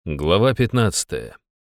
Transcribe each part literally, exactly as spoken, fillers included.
Глава пятнадцатая.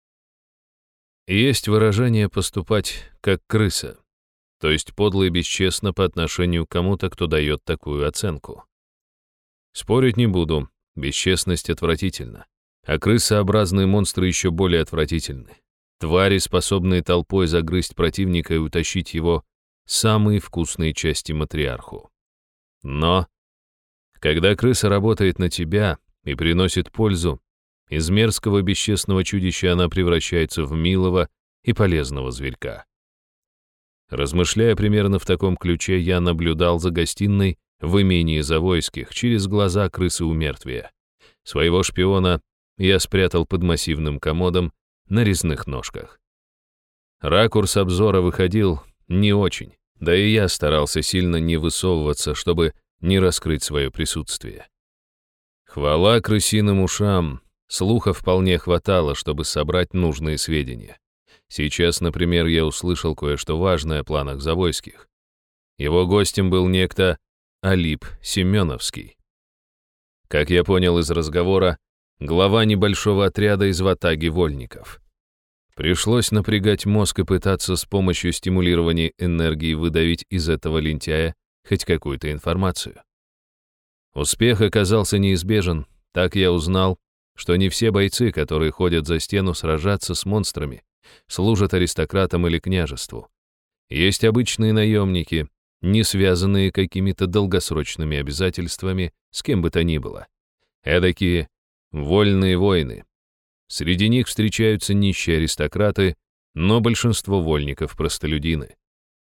Есть выражение «поступать как крыса», то есть подло и бесчестно по отношению к кому-то, кто дает такую оценку. Спорить не буду, бесчестность отвратительна, а крысообразные монстры еще более отвратительны. Твари, способные толпой загрызть противника и утащить его самые вкусные части матриарху. Но, когда крыса работает на тебя и приносит пользу, из мерзкого бесчестного чудища она превращается в милого и полезного зверька. Размышляя примерно в таком ключе, я наблюдал за гостиной в имении Завойских через глаза крысы умертвия. Своего шпиона я спрятал под массивным комодом на резных ножках. Ракурс обзора выходил не очень, да и я старался сильно не высовываться, чтобы не раскрыть свое присутствие. Хвала крысиным ушам, слуха вполне хватало, чтобы собрать нужные сведения. Сейчас, например, я услышал кое-что важное о планах Завойских. Его гостем был некто Алип Семеновский. Как я понял из разговора, глава небольшого отряда из ватаги вольников. Пришлось напрягать мозг и пытаться с помощью стимулирования энергии выдавить из этого лентяя хоть какую-то информацию. Успех оказался неизбежен, так я узнал, что не все бойцы, которые ходят за стену сражаться с монстрами, служат аристократам или княжеству. Есть обычные наемники, не связанные какими-то долгосрочными обязательствами с кем бы то ни было. Эдакие вольные воины. Среди них встречаются нищие аристократы, но большинство вольников — простолюдины.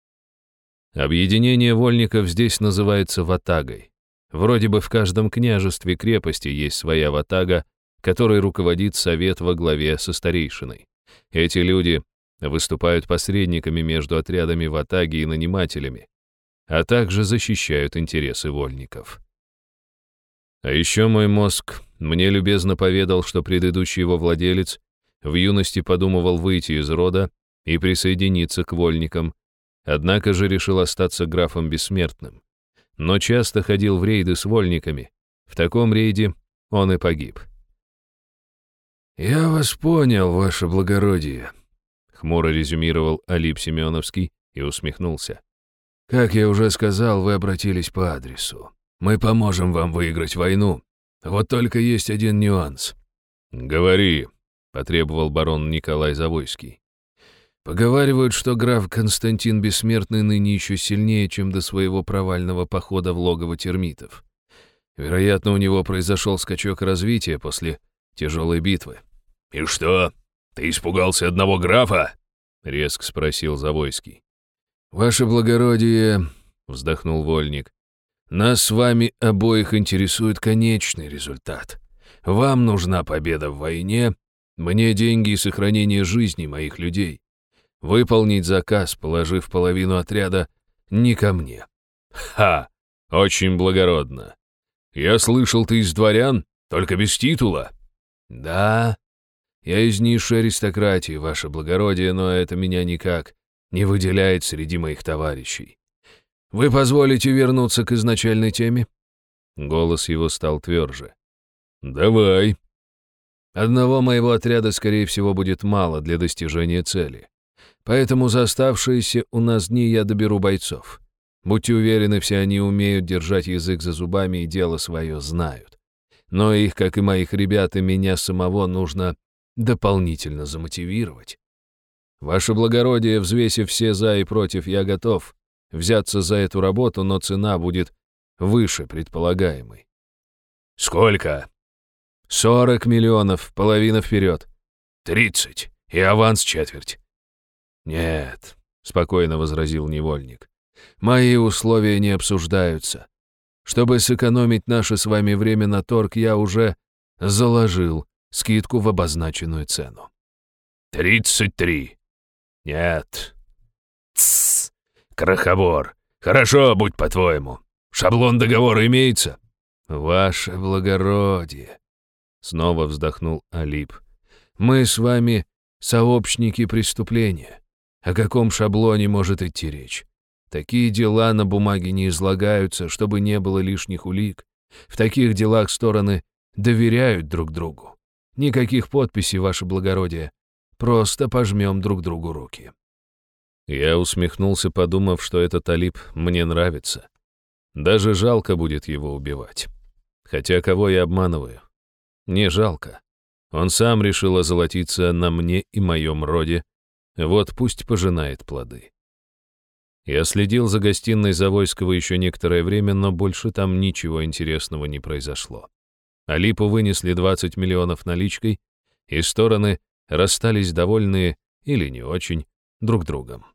Объединение вольников здесь называется ватагой. Вроде бы в каждом княжестве крепости есть своя ватага, которой руководит совет во главе со старейшиной. Эти люди выступают посредниками между отрядами ватаги и нанимателями, а также защищают интересы вольников. А еще мой мозг мне любезно поведал, что предыдущий его владелец в юности подумывал выйти из рода и присоединиться к вольникам, однако же решил остаться графом бессмертным. Но часто ходил в рейды с вольниками. В таком рейде он и погиб. «Я вас понял, ваше благородие», — хмуро резюмировал Алип Семеновский и усмехнулся. «Как я уже сказал, вы обратились по адресу. Мы поможем вам выиграть войну. Вот только есть один нюанс». «Говори», — потребовал барон Николай Завойский. «Поговаривают, что граф Константин Бессмертный ныне еще сильнее, чем до своего провального похода в логово термитов. Вероятно, у него произошел скачок развития после тяжелой битвы». «И что, ты испугался одного графа?» — резко спросил Завойский. «Ваше благородие», — вздохнул вольник, — «нас с вами обоих интересует конечный результат. Вам нужна победа в войне, мне деньги и сохранение жизни моих людей. Выполнить заказ, положив половину отряда, не ко мне». «Ха! Очень благородно. Я слышал, ты из дворян, только без титула». «Да, я из низшей аристократии, ваше благородие, но это меня никак не выделяет среди моих товарищей. Вы позволите вернуться к изначальной теме?» Голос его стал тверже. «Давай». «Одного моего отряда, скорее всего, будет мало для достижения цели. Поэтому за оставшиеся у нас дни я доберу бойцов. Будьте уверены, все они умеют держать язык за зубами и дело свое знают. Но их, как и моих ребят, и меня самого нужно дополнительно замотивировать. Ваше благородие, взвесив все за и против, я готов взяться за эту работу, но цена будет выше предполагаемой». «Сколько?» «Сорок миллионов, половина вперед». «Тридцать, и аванс четверть». «Нет», — спокойно возразил невольник, — «мои условия не обсуждаются. Чтобы сэкономить наше с вами время на торг, я уже заложил скидку в обозначенную цену». «Тридцать три». «Нет». «Тссс, крохобор. Хорошо, будь по-твоему. Шаблон договора имеется?» «Ваше благородие», — снова вздохнул Алип, — «мы с вами сообщники преступления. О каком шаблоне может идти речь? Такие дела на бумаге не излагаются, чтобы не было лишних улик. В таких делах стороны доверяют друг другу. Никаких подписей, ваше благородие. Просто пожмем друг другу руки». Я усмехнулся, подумав, что этот Алип мне нравится. Даже жалко будет его убивать. Хотя кого я обманываю? Не жалко. Он сам решил озолотиться на мне и моем роде. Вот пусть пожинает плоды. Я следил за гостиной Завойского еще некоторое время, но больше там ничего интересного не произошло. Алипу вынесли двадцать миллионов наличкой, и стороны расстались довольные или не очень друг другом.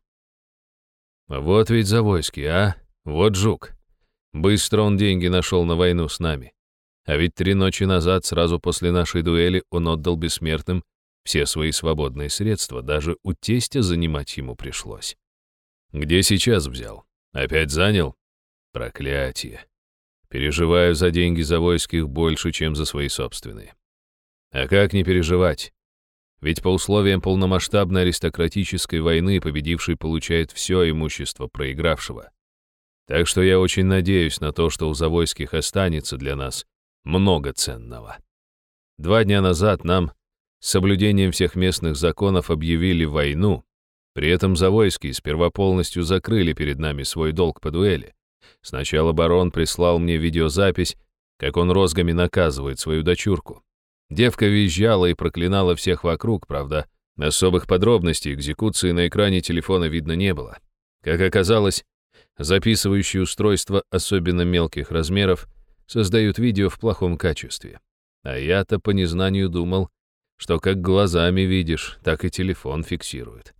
Вот ведь Завойский, а? Вот жук. Быстро он деньги нашел на войну с нами. А ведь три ночи назад, сразу после нашей дуэли, он отдал бессмертным все свои свободные средства, даже у тестя занимать ему пришлось. Где сейчас взял? Опять занял? Проклятие. Переживаю за деньги Завойских больше, чем за свои собственные. А как не переживать? Ведь по условиям полномасштабной аристократической войны победивший получает все имущество проигравшего. Так что я очень надеюсь на то, что у Завойских останется для нас много ценного. Два дня назад нам с соблюдением всех местных законов объявили войну. При этом Завойские сперва полностью закрыли перед нами свой долг по дуэли. Сначала барон прислал мне видеозапись, как он розгами наказывает свою дочурку. Девка визжала и проклинала всех вокруг, правда, особых подробностей экзекуции на экране телефона видно не было. Как оказалось, записывающие устройства особенно мелких размеров создают видео в плохом качестве. А я-то по незнанию думал, что как глазами видишь, так и телефон фиксирует.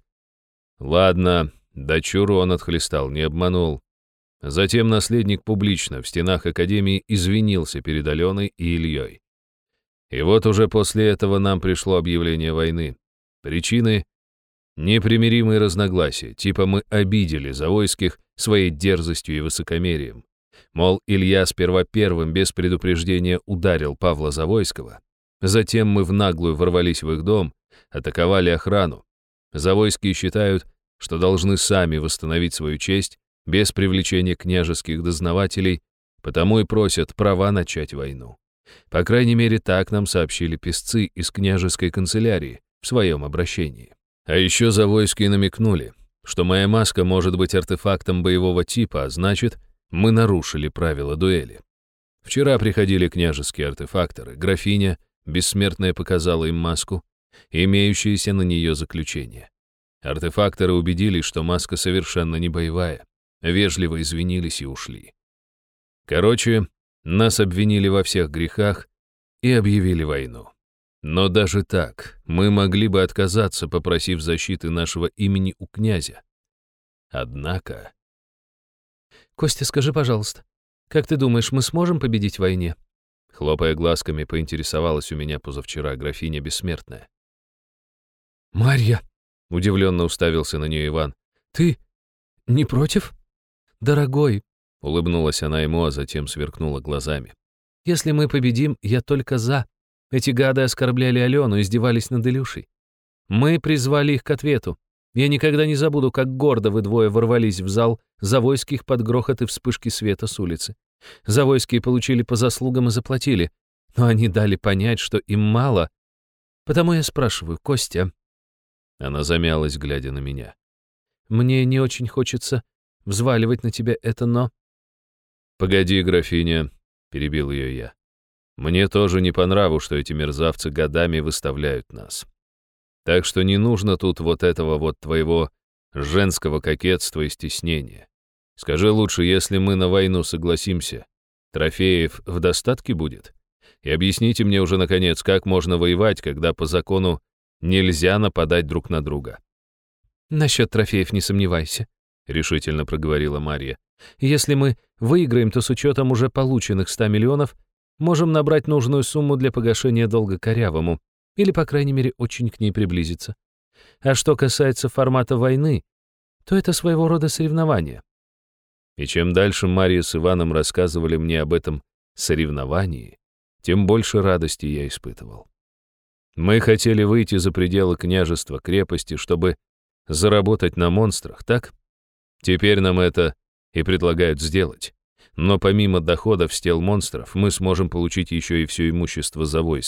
Ладно, дочуру он отхлестал, не обманул. Затем наследник публично в стенах Академии извинился перед Аленой и Ильей. И вот уже после этого нам пришло объявление войны. Причины — непримиримые разногласия, типа мы обидели Завойских своей дерзостью и высокомерием. Мол, Илья сперва первым без предупреждения ударил Павла Завойского. Затем мы в наглую ворвались в их дом, атаковали охрану. Завойские считают, что должны сами восстановить свою честь без привлечения княжеских дознавателей, потому и просят права начать войну. По крайней мере, так нам сообщили писцы из княжеской канцелярии в своем обращении. А еще Завойские намекнули, что моя маска может быть артефактом боевого типа, а значит, мы нарушили правила дуэли. Вчера приходили княжеские артефакторы, графиня, бессмертная, показала им маску, имеющееся на нее заключение. Артефакторы убедились, что маска совершенно не боевая, вежливо извинились и ушли. Короче, нас обвинили во всех грехах и объявили войну. Но даже так мы могли бы отказаться, попросив защиты нашего имени у князя. Однако... «Костя, скажи, пожалуйста, как ты думаешь, мы сможем победить в войне?» Хлопая глазками, поинтересовалась у меня позавчера графиня Бессмертная. «Марья!» — удивленно уставился на нее Иван. «Ты не против?» «Дорогой!» — улыбнулась она ему, а затем сверкнула глазами. «Если мы победим, я только за. Эти гады оскорбляли Алену, издевались над Илюшей. Мы призвали их к ответу. Я никогда не забуду, как гордо вы двое ворвались в зал Завойских под грохот и вспышки света с улицы. Завойские получили по заслугам и заплатили, но они дали понять, что им мало. Потому я спрашиваю, Костя...» Она замялась, глядя на меня. «Мне не очень хочется взваливать на тебя это, но...» «Погоди, графиня», — перебил ее я. «Мне тоже не по нраву, что эти мерзавцы годами выставляют нас. Так что не нужно тут вот этого вот твоего женского кокетства и стеснения. Скажи лучше, если мы на войну согласимся, трофеев в достатке будет? И объясните мне уже, наконец, как можно воевать, когда по закону нельзя нападать друг на друга». «Насчет трофеев не сомневайся», — решительно проговорила Марья. «Если мы выиграем, то с учетом уже полученных ста миллионов можем набрать нужную сумму для погашения долга Корявому, или, по крайней мере, очень к ней приблизиться. А что касается формата войны, то это своего рода соревнование». И чем дальше Марья с Иваном рассказывали мне об этом соревновании, тем больше радости я испытывал. Мы хотели выйти за пределы княжества крепости, чтобы заработать на монстрах, так? Теперь нам это и предлагают сделать. Но помимо доходов с тел монстров, мы сможем получить еще и все имущество Завойских.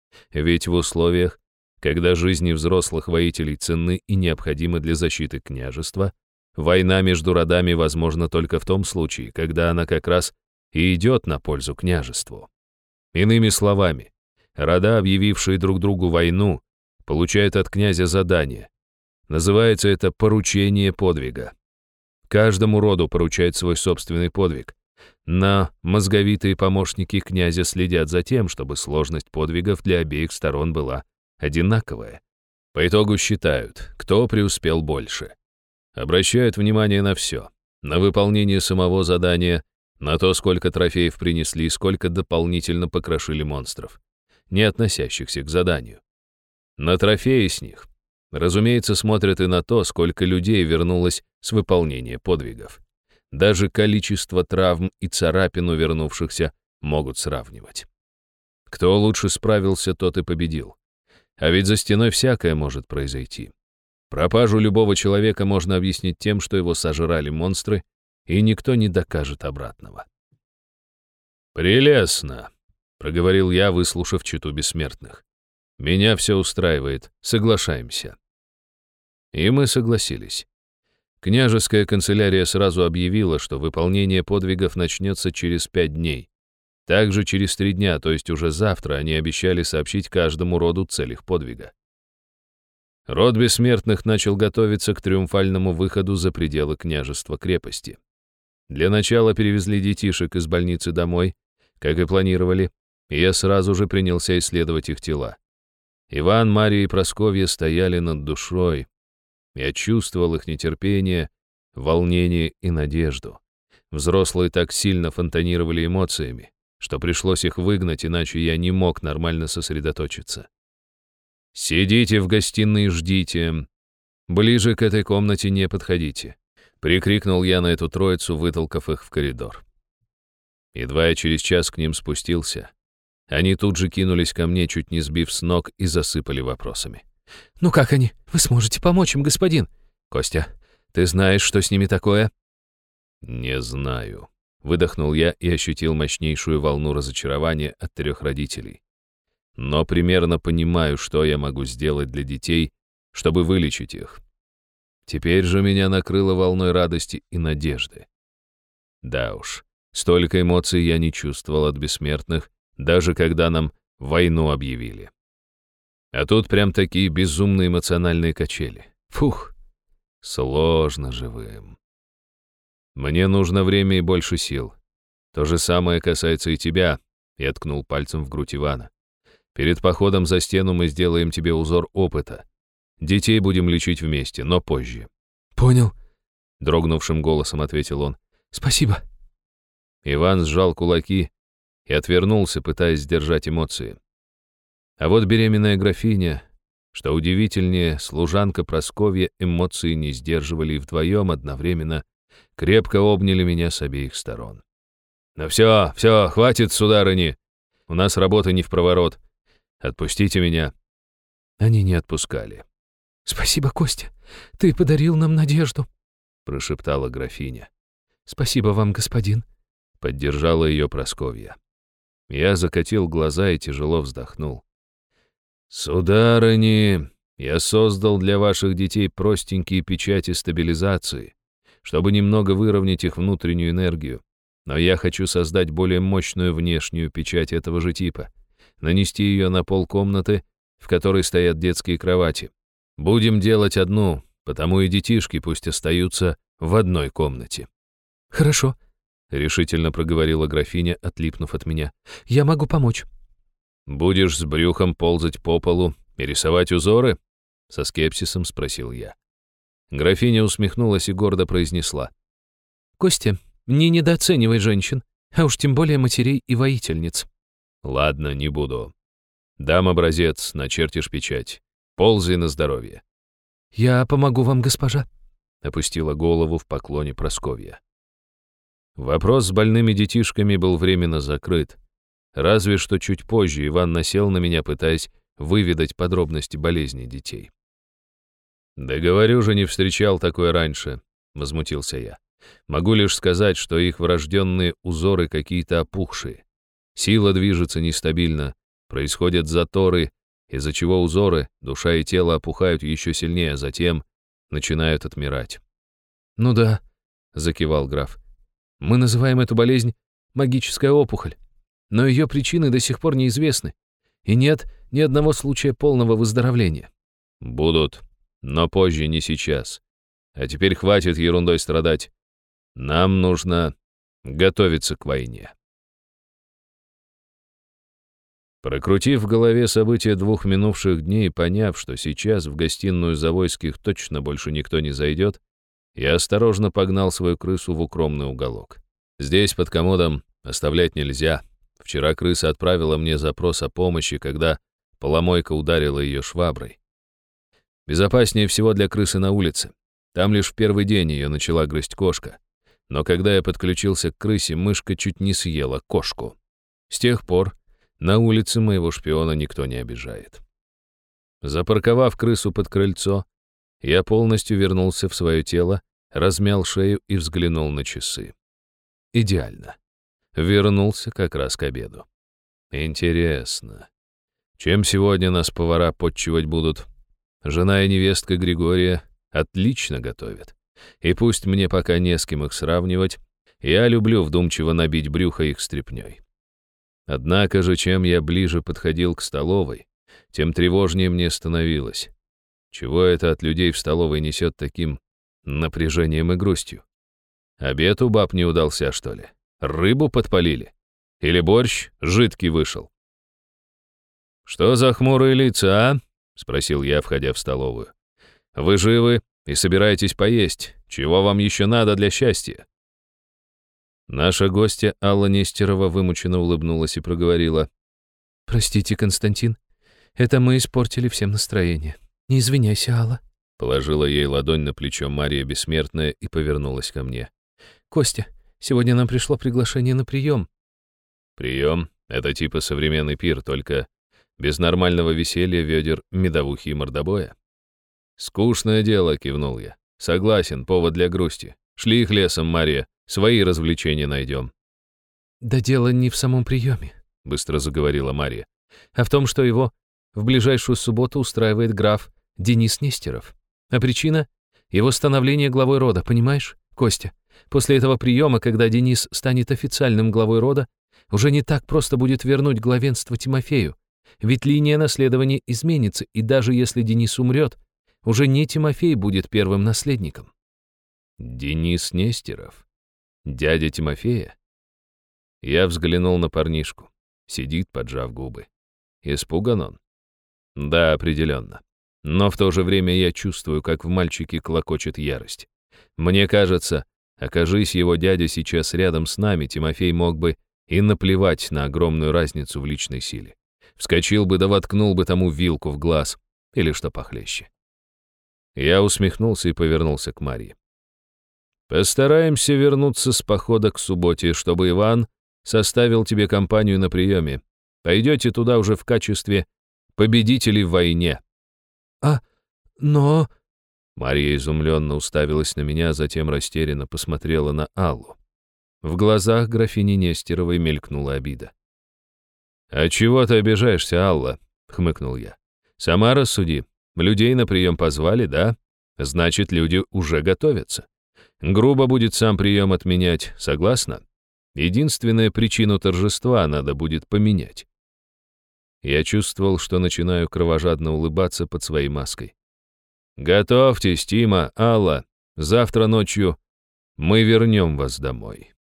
Ведь в условиях, когда жизни взрослых воителей ценны и необходимы для защиты княжества, война между родами возможна только в том случае, когда она как раз и идет на пользу княжеству. Иными словами, рода, объявившие друг другу войну, получают от князя задание. Называется это поручение подвига. Каждому роду поручают свой собственный подвиг. Но мозговитые помощники князя следят за тем, чтобы сложность подвигов для обеих сторон была одинаковая. По итогу считают, кто преуспел больше. Обращают внимание на все. На выполнение самого задания, на то, сколько трофеев принесли, сколько дополнительно покрошили монстров, не относящихся к заданию. На трофеи с них, разумеется, смотрят и на то, сколько людей вернулось с выполнения подвигов. Даже количество травм и царапин у вернувшихся могут сравнивать. Кто лучше справился, тот и победил. А ведь за стеной всякое может произойти. Пропажу любого человека можно объяснить тем, что его сожрали монстры, и никто не докажет обратного. «Прелестно», — проговорил я, выслушав чету бессмертных. «Меня все устраивает, соглашаемся». И мы согласились. Княжеская канцелярия сразу объявила, что выполнение подвигов начнется через пять дней. Также через три дня, то есть уже завтра, они обещали сообщить каждому роду цель их подвига. Род бессмертных начал готовиться к триумфальному выходу за пределы княжества-крепости. Для начала перевезли детишек из больницы домой, как и планировали, и я сразу же принялся исследовать их тела. Иван, Мария и Прасковья стояли над душой. Я чувствовал их нетерпение, волнение и надежду. Взрослые так сильно фонтанировали эмоциями, что пришлось их выгнать, иначе я не мог нормально сосредоточиться. «Сидите в гостиной и ждите. Ближе к этой комнате не подходите», — прикрикнул я на эту троицу, вытолкав их в коридор. Едва я через час к ним спустился, они тут же кинулись ко мне, чуть не сбив с ног, и засыпали вопросами. «Ну как они? Вы сможете помочь им, господин?» «Костя, ты знаешь, что с ними такое?» «Не знаю», — выдохнул я и ощутил мощнейшую волну разочарования от трех родителей. «Но примерно понимаю, что я могу сделать для детей, чтобы вылечить их. Теперь же меня накрыло волной радости и надежды. Да уж, столько эмоций я не чувствовал от бессмертных, даже когда нам войну объявили. А тут прям такие безумные эмоциональные качели. Фух, сложно живым. Мне нужно время и больше сил. То же самое касается и тебя», — я ткнул пальцем в грудь Ивана. «Перед походом за стену мы сделаем тебе узор опыта. Детей будем лечить вместе, но позже». «Понял», — дрогнувшим голосом ответил он. «Спасибо». Иван сжал кулаки и отвернулся, пытаясь сдержать эмоции. А вот беременная графиня, что удивительнее, служанка Прасковья, эмоции не сдерживали и вдвоем одновременно крепко обняли меня с обеих сторон. «Ну все, все, хватит, сударыни! У нас работа не впроворот. Отпустите меня». Они не отпускали. «Спасибо, Костя, ты подарил нам надежду», — прошептала графиня. «Спасибо вам, господин», — поддержала ее Прасковья. Я закатил глаза и тяжело вздохнул. «Сударыни, я создал для ваших детей простенькие печати стабилизации, чтобы немного выровнять их внутреннюю энергию, но я хочу создать более мощную внешнюю печать этого же типа, нанести ее на пол комнаты, в которой стоят детские кровати. Будем делать одну, потому и детишки пусть остаются в одной комнате». «Хорошо», — решительно проговорила графиня, отлипнув от меня. «Я могу помочь». «Будешь с брюхом ползать по полу и рисовать узоры?» — со скепсисом спросил я. Графиня усмехнулась и гордо произнесла. «Костя, не недооценивай женщин, а уж тем более матерей и воительниц». «Ладно, не буду. Дам образец, начертишь печать. Ползай на здоровье». «Я помогу вам, госпожа», — опустила голову в поклоне Прасковья. Вопрос с больными детишками был временно закрыт. Разве что чуть позже Иван насел на меня, пытаясь выведать подробности болезни детей. «Да говорю же, не встречал такое раньше», — возмутился я. «Могу лишь сказать, что их врожденные узоры какие-то опухшие. Сила движется нестабильно, Происходят заторы, из-за чего узоры, душа и тело опухают еще сильнее, а затем начинают отмирать. «Ну да», — закивал граф. «Мы называем эту болезнь магическая опухоль, но ее причины до сих пор неизвестны, и нет ни одного случая полного выздоровления». «Будут, но позже, не сейчас. А теперь хватит ерундой страдать. Нам нужно готовиться к войне». Прокрутив в голове события двух минувших дней и поняв, что сейчас в гостиную Завойских точно больше никто не зайдет, я осторожно погнал свою крысу в укромный уголок. Здесь, под комодом, оставлять нельзя. Вчера крыса отправила мне запрос о помощи, когда поломойка ударила ее шваброй. Безопаснее всего для крысы на улице. Там лишь в первый день ее начала грызть кошка. Но когда я подключился к крысе, мышка чуть не съела кошку. С тех пор на улице моего шпиона никто не обижает. Запарковав крысу под крыльцо, я полностью вернулся в свое тело, размял шею и взглянул на часы. Идеально. Вернулся как раз к обеду. Интересно, чем сегодня нас повара подчивать будут? Жена и невестка Григория отлично готовят. И пусть мне пока не с кем их сравнивать, я люблю вдумчиво набить брюхо их стряпнёй. Однако же, чем я ближе подходил к столовой, тем тревожнее мне становилось. Чего это от людей в столовой несет таким напряжением и грустью? Обед у баб не удался, что ли? Рыбу подпалили? Или борщ жидкий вышел? «Что за хмурые лица, а?» — спросил я, входя в столовую. «Вы живы и собираетесь поесть. Чего вам еще надо для счастья?» Наша гостья Алла Нестерова вымученно улыбнулась и проговорила. «Простите, Константин, это мы испортили всем настроение. Не извиняйся, Алла». Положила ей ладонь на плечо Мария Бессмертная и повернулась ко мне. «Костя, сегодня нам пришло приглашение на прием». «Прием — это типа современный пир, только без нормального веселья, ведер, медовухи и мордобоя?» «Скучное дело», — кивнул я. «Согласен, повод для грусти. Шли их лесом, Мария, свои развлечения найдем». «Да дело не в самом приеме», — быстро заговорила Мария, «а в том, что его в ближайшую субботу устраивает граф Денис Нестеров. А причина — его становление главой рода, понимаешь, Костя? После этого приема, когда Денис станет официальным главой рода, уже не так просто будет вернуть главенство Тимофею, ведь линия наследования изменится, и даже если Денис умрет, уже не Тимофей будет первым наследником». «Денис Нестеров? Дядя Тимофея?» Я взглянул на парнишку. Сидит, поджав губы. Испуган он? Да, определенно. Но в то же время я чувствую, как в мальчике клокочет ярость. Мне кажется, окажись его дядя сейчас рядом с нами, Тимофей мог бы и наплевать на огромную разницу в личной силе. Вскочил бы да воткнул бы тому вилку в глаз, или что похлеще. Я усмехнулся и повернулся к Марии. «Постараемся вернуться с похода к субботе, чтобы Иван составил тебе компанию на приеме. Пойдете туда уже в качестве победителей в войне». «А, но...» Мария изумленно уставилась на меня, а затем растерянно посмотрела на Аллу. В глазах графини Нестеровой мелькнула обида. «А чего ты обижаешься, Алла?» — хмыкнул я. «Сама рассуди. Людей на прием позвали, да? Значит, люди уже готовятся. Грубо будет сам прием отменять, согласна? Единственную причину торжества надо будет поменять». Я чувствовал, что начинаю кровожадно улыбаться под своей маской. «Готовьтесь, Тима, Алла. Завтра ночью мы вернем вас домой».